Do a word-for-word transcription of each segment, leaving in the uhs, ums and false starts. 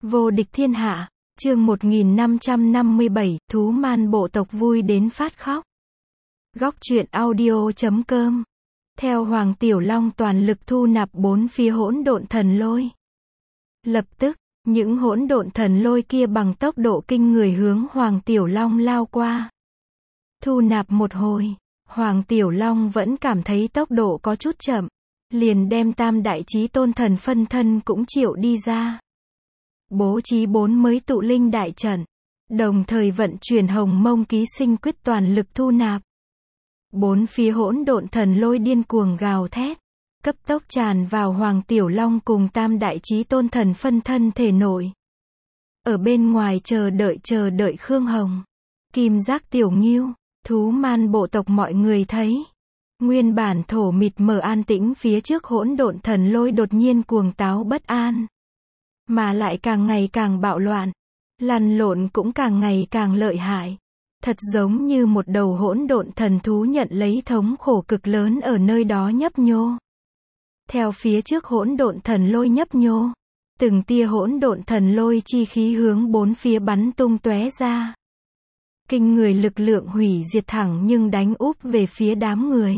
Vô địch thiên hạ, chương một nghìn năm trăm năm mươi bảy, thú man bộ tộc vui đến phát khóc. Góc truyện audio chấm com. Theo Hoàng Tiểu Long toàn lực thu nạp bốn phía hỗn độn thần lôi. Lập tức, những hỗn độn thần lôi kia bằng tốc độ kinh người hướng Hoàng Tiểu Long lao qua. Thu nạp một hồi, Hoàng Tiểu Long vẫn cảm thấy tốc độ có chút chậm, liền đem tam đại chí tôn thần phân thân cũng triệu đi ra. Bố trí bốn mới tụ linh đại trận, đồng thời vận chuyển hồng mông ký sinh quyết toàn lực thu nạp. Bốn phía hỗn độn thần lôi điên cuồng gào thét, cấp tốc tràn vào Hoàng Tiểu Long cùng tam đại chí tôn thần phân thân thể nội. Ở bên ngoài chờ đợi chờ đợi Khương Hồng, Kim Giác Tiểu Ngưu, thú man bộ tộc mọi người thấy. Nguyên bản thổ mịt mờ an tĩnh phía trước hỗn độn thần lôi đột nhiên cuồng táo bất an. Mà lại càng ngày càng bạo loạn, lăn lộn cũng càng ngày càng lợi hại. Thật giống như một đầu hỗn độn thần thú nhận lấy thống khổ cực lớn ở nơi đó nhấp nhô. Theo phía trước hỗn độn thần lôi nhấp nhô, từng tia hỗn độn thần lôi chi khí hướng bốn phía bắn tung tóe ra. Kinh người lực lượng hủy diệt thẳng nhưng đánh úp về phía đám người.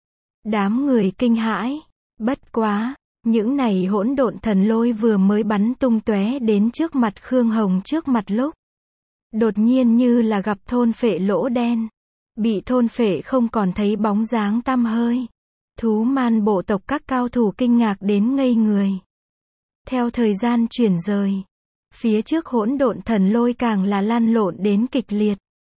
Đám người kinh hãi, bất quá, những này hỗn độn thần lôi vừa mới bắn tung tóe đến trước mặt Khương Hồng trước mặt lúc. Đột nhiên như là gặp thôn phệ lỗ đen. Bị thôn phệ không còn thấy bóng dáng tăm hơi. Thú man bộ tộc các cao thủ kinh ngạc đến ngây người. Theo thời gian chuyển rời, phía trước hỗn độn thần lôi càng là lăn lộn đến kịch liệt.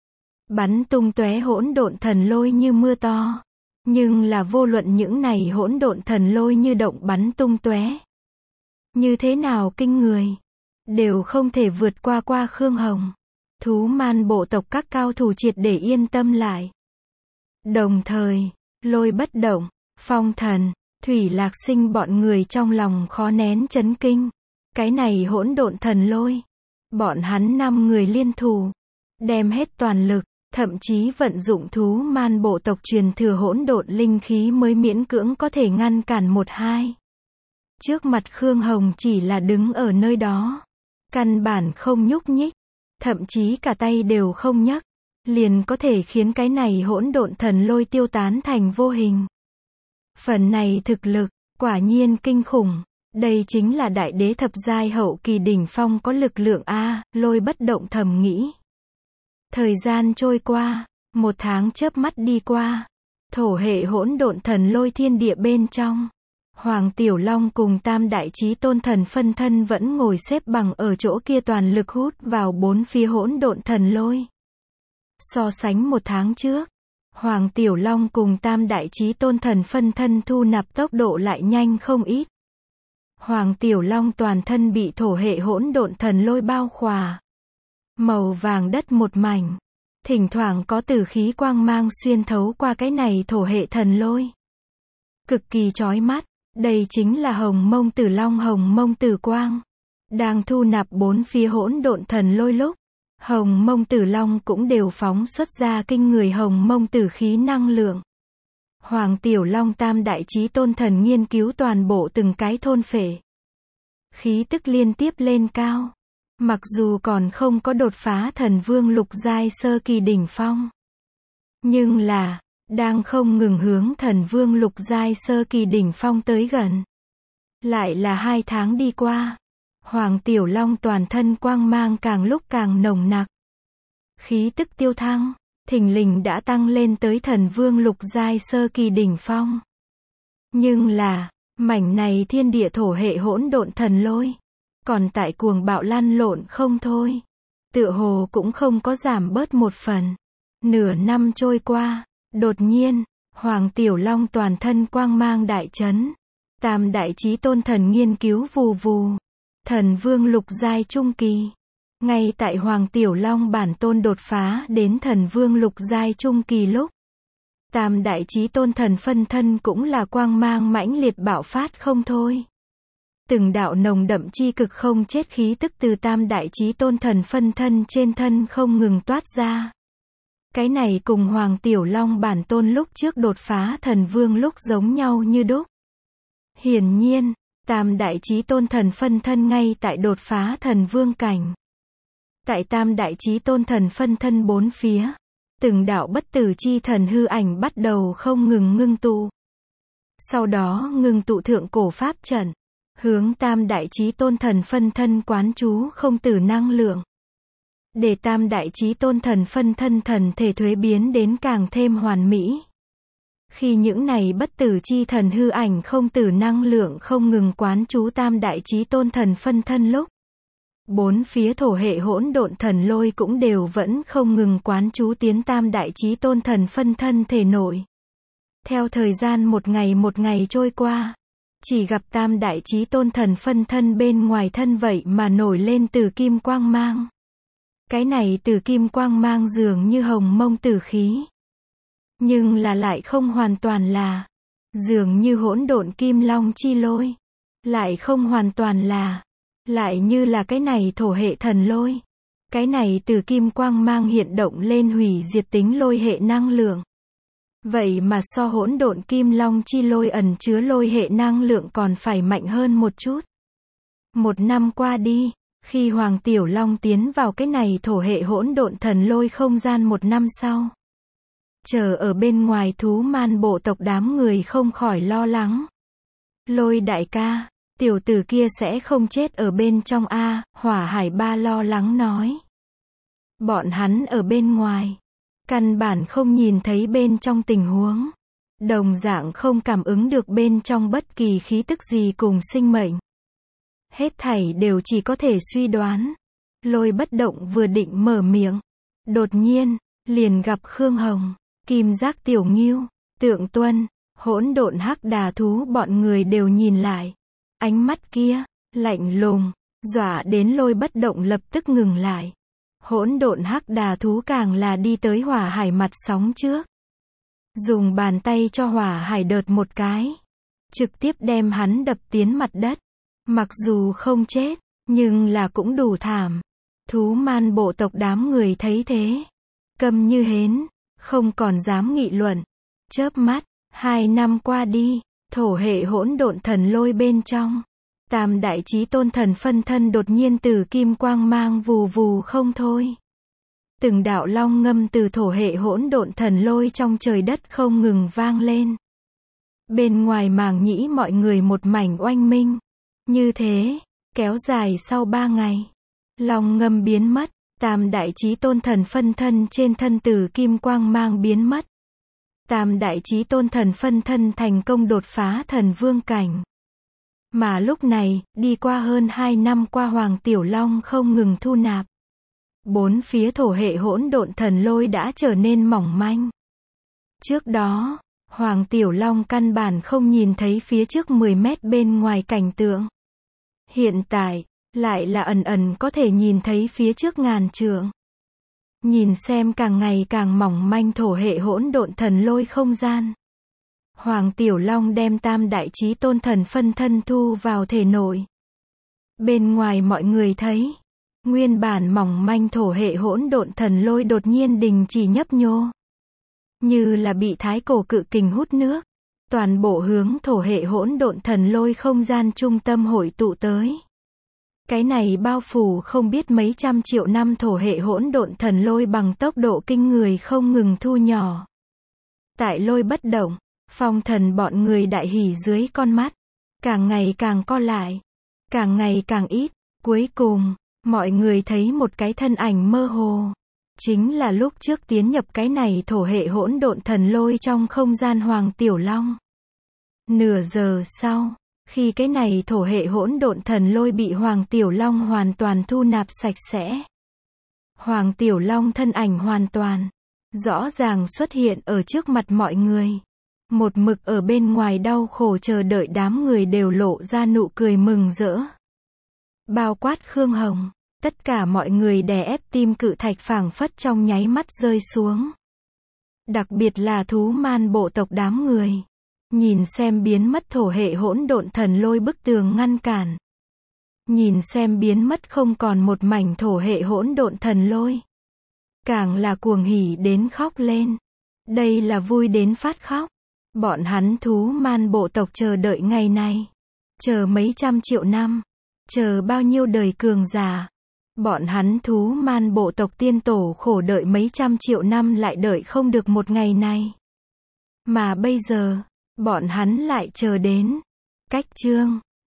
Bắn tung tóe hỗn độn thần lôi như mưa to. Nhưng là vô luận những này hỗn độn thần lôi như động bắn tung tóe. Như thế nào kinh người, đều không thể vượt qua qua Khương Hồng. Thú man bộ tộc các cao thủ triệt để yên tâm lại. Đồng thời, Lôi Bất Động, Phong Thần, Thủy Lạc Sinh bọn người trong lòng khó nén chấn kinh. Cái này hỗn độn thần lôi. Bọn hắn năm người liên thủ, đem hết toàn lực, thậm chí vận dụng thú man bộ tộc truyền thừa hỗn độn linh khí mới miễn cưỡng có thể ngăn cản một hai. Trước mặt Khương Hồng chỉ là đứng ở nơi đó, căn bản không nhúc nhích, thậm chí cả tay đều không nhấc, liền có thể khiến cái này hỗn độn thần lôi tiêu tán thành vô hình. Phần này thực lực, quả nhiên kinh khủng, đây chính là đại đế thập giai hậu kỳ đỉnh phong có lực lượng a, Lôi Bất Động thầm nghĩ. Thời gian trôi qua, một tháng chớp mắt đi qua, thổ hệ hỗn độn thần lôi thiên địa bên trong. Hoàng Tiểu Long cùng tam đại chí tôn thần phân thân vẫn ngồi xếp bằng ở chỗ kia toàn lực hút vào bốn phía hỗn độn thần lôi. So sánh một tháng trước, Hoàng Tiểu Long cùng tam đại chí tôn thần phân thân thu nạp tốc độ lại nhanh không ít. Hoàng Tiểu Long toàn thân bị thổ hệ hỗn độn thần lôi bao khỏa. Màu vàng đất một mảnh, thỉnh thoảng có tử khí quang mang xuyên thấu qua cái này thổ hệ thần lôi. Cực kỳ chói mắt, đây chính là hồng mông tử long hồng mông tử quang. Đang thu nạp bốn phía hỗn độn thần lôi lúc, hồng mông tử long cũng đều phóng xuất ra kinh người hồng mông tử khí năng lượng. Hoàng Tiểu Long tam đại chí tôn thần nghiên cứu toàn bộ từng cái thôn phệ. Khí tức liên tiếp lên cao. Mặc dù còn không có đột phá thần vương lục giai sơ kỳ đỉnh phong, nhưng là, đang không ngừng hướng thần vương lục giai sơ kỳ đỉnh phong tới gần. Lại là hai tháng đi qua, Hoàng Tiểu Long toàn thân quang mang càng lúc càng nồng nặc. Khí tức tiêu thăng, thình lình đã tăng lên tới thần vương lục giai sơ kỳ đỉnh phong. Nhưng là, mảnh này thiên địa thổ hệ hỗn độn thần lôi, còn tại cuồng bạo lăn lộn không thôi. Tựa hồ cũng không có giảm bớt một phần. Nửa năm trôi qua, đột nhiên, Hoàng Tiểu Long toàn thân quang mang đại chấn. Tam đại chí tôn thần nghiên cứu vù vù. Thần vương lục giai trung kỳ. Ngay tại Hoàng Tiểu Long bản tôn đột phá đến thần vương lục giai trung kỳ lúc. Tam đại chí tôn thần phân thân cũng là quang mang mãnh liệt bạo phát không thôi. Từng đạo nồng đậm chi cực không chết khí tức từ tam đại chí tôn thần phân thân trên thân không ngừng toát ra. Cái này cùng Hoàng Tiểu Long bản tôn lúc trước đột phá thần vương lúc giống nhau như đúc. Hiển nhiên, Tam đại chí tôn thần phân thân ngay tại đột phá thần vương cảnh. Tại tam đại chí tôn thần phân thân bốn phía, từng đạo bất tử chi thần hư ảnh bắt đầu không ngừng ngưng tụ. Sau đó ngưng tụ thượng cổ pháp trận, hướng tam đại chí tôn thần phân thân quán chú không tử năng lượng. Để tam đại chí tôn thần phân thân thần thể thuế biến đến càng thêm hoàn mỹ. Khi những này bất tử chi thần hư ảnh không tử năng lượng không ngừng quán chú tam đại chí tôn thần phân thân lúc, bốn phía thổ hệ hỗn độn thần lôi cũng đều vẫn không ngừng quán chú tiến tam đại chí tôn thần phân thân thể nội. Theo thời gian một ngày một ngày trôi qua, chỉ gặp tam đại chí tôn thần phân thân bên ngoài thân vậy mà nổi lên từ kim quang mang. Cái này từ kim quang mang dường như hồng mông tử khí. Nhưng là lại không hoàn toàn là. Dường như hỗn độn kim long chi lôi. Lại không hoàn toàn là. Lại như là cái này thổ hệ thần lôi. Cái này từ kim quang mang hiện động lên hủy diệt tính lôi hệ năng lượng. Vậy mà so hỗn độn kim long chi lôi ẩn chứa lôi hệ năng lượng còn phải mạnh hơn một chút. Một năm qua đi, khi Hoàng Tiểu Long tiến vào cái này thổ hệ hỗn độn thần lôi không gian một năm sau. Chờ ở bên ngoài thú man bộ tộc đám người không khỏi lo lắng. Lôi đại ca, tiểu tử kia sẽ không chết ở bên trong a, Hỏa Hải Ba lo lắng nói. Bọn hắn ở bên ngoài, căn bản không nhìn thấy bên trong tình huống. Đồng dạng không cảm ứng được bên trong bất kỳ khí tức gì cùng sinh mệnh. Hết thảy đều chỉ có thể suy đoán. Lôi bất động vừa định mở miệng. Đột nhiên, liền gặp Khương Hồng, Kim Giác Tiểu Ngưu, Tượng Tuân, hỗn độn hắc đà thú bọn người đều nhìn lại. Ánh mắt kia, lạnh lùng, dọa đến lôi bất động lập tức ngừng lại. Hỗn độn hắc đà thú càng là đi tới Hỏa Hải mặt sóng trước. Dùng bàn tay cho Hỏa Hải đợt một cái. Trực tiếp đem hắn đập tiến mặt đất. Mặc dù không chết, nhưng là cũng đủ thảm. Thú man bộ tộc đám người thấy thế. Câm như hến, không còn dám nghị luận. Chớp mắt, hai năm qua đi, thổ hệ hỗn độn thần lôi bên trong. Tam đại chí tôn thần phân thân đột nhiên từ kim quang mang vù vù không thôi. Từng đạo long ngâm từ thổ hệ hỗn độn thần lôi trong trời đất không ngừng vang lên. Bên ngoài màng nhĩ mọi người một mảnh oanh minh. Như thế, kéo dài sau ba ngày. Long ngâm biến mất, tam đại chí tôn thần phân thân trên thân từ kim quang mang biến mất. Tam đại chí tôn thần phân thân thành công đột phá thần vương cảnh. Mà lúc này, đi qua hơn hai năm qua Hoàng Tiểu Long không ngừng thu nạp. Bốn phía thổ hệ hỗn độn thần lôi đã trở nên mỏng manh. Trước đó, Hoàng Tiểu Long căn bản không nhìn thấy phía trước mười mét bên ngoài cảnh tượng. Hiện tại, lại là ẩn ẩn có thể nhìn thấy phía trước ngàn trượng. Nhìn xem càng ngày càng mỏng manh thổ hệ hỗn độn thần lôi không gian. Hoàng Tiểu Long đem tam đại chí tôn thần phân thân thu vào thể nội. Bên ngoài mọi người thấy, nguyên bản mỏng manh thổ hệ hỗn độn thần lôi đột nhiên đình chỉ nhấp nhô. Như là bị thái cổ cự kình hút nước. Toàn bộ hướng thổ hệ hỗn độn thần lôi không gian trung tâm hội tụ tới. Cái này bao phủ không biết mấy trăm triệu năm thổ hệ hỗn độn thần lôi bằng tốc độ kinh người không ngừng thu nhỏ. Tại lôi bất động, phong thần bọn người đại hỉ dưới con mắt. Càng ngày càng co lại. Càng ngày càng ít. Cuối cùng, mọi người thấy một cái thân ảnh mơ hồ. Chính là lúc trước tiến nhập cái này thổ hệ hỗn độn thần lôi trong không gian Hoàng Tiểu Long. Nửa giờ sau, khi cái này thổ hệ hỗn độn thần lôi bị Hoàng Tiểu Long hoàn toàn thu nạp sạch sẽ. Hoàng Tiểu Long thân ảnh hoàn toàn, rõ ràng xuất hiện ở trước mặt mọi người. Một mực ở bên ngoài đau khổ chờ đợi đám người đều lộ ra nụ cười mừng rỡ. Bao quát Khương Hồng, tất cả mọi người đè ép tim cự thạch phảng phất trong nháy mắt rơi xuống. Đặc biệt là thú man bộ tộc đám người. Nhìn xem biến mất thổ hệ hỗn độn thần lôi bức tường ngăn cản. Nhìn xem biến mất không còn một mảnh thổ hệ hỗn độn thần lôi. Càng là cuồng hỉ đến khóc lên. Đây là vui đến phát khóc. Bọn hắn thú man bộ tộc chờ đợi ngày này. chờ mấy trăm triệu năm, chờ bao nhiêu đời cường giả. Bọn hắn thú man bộ tộc tiên tổ khổ đợi mấy trăm triệu năm lại đợi không được một ngày này. Mà bây giờ, bọn hắn lại chờ đến. Cách chương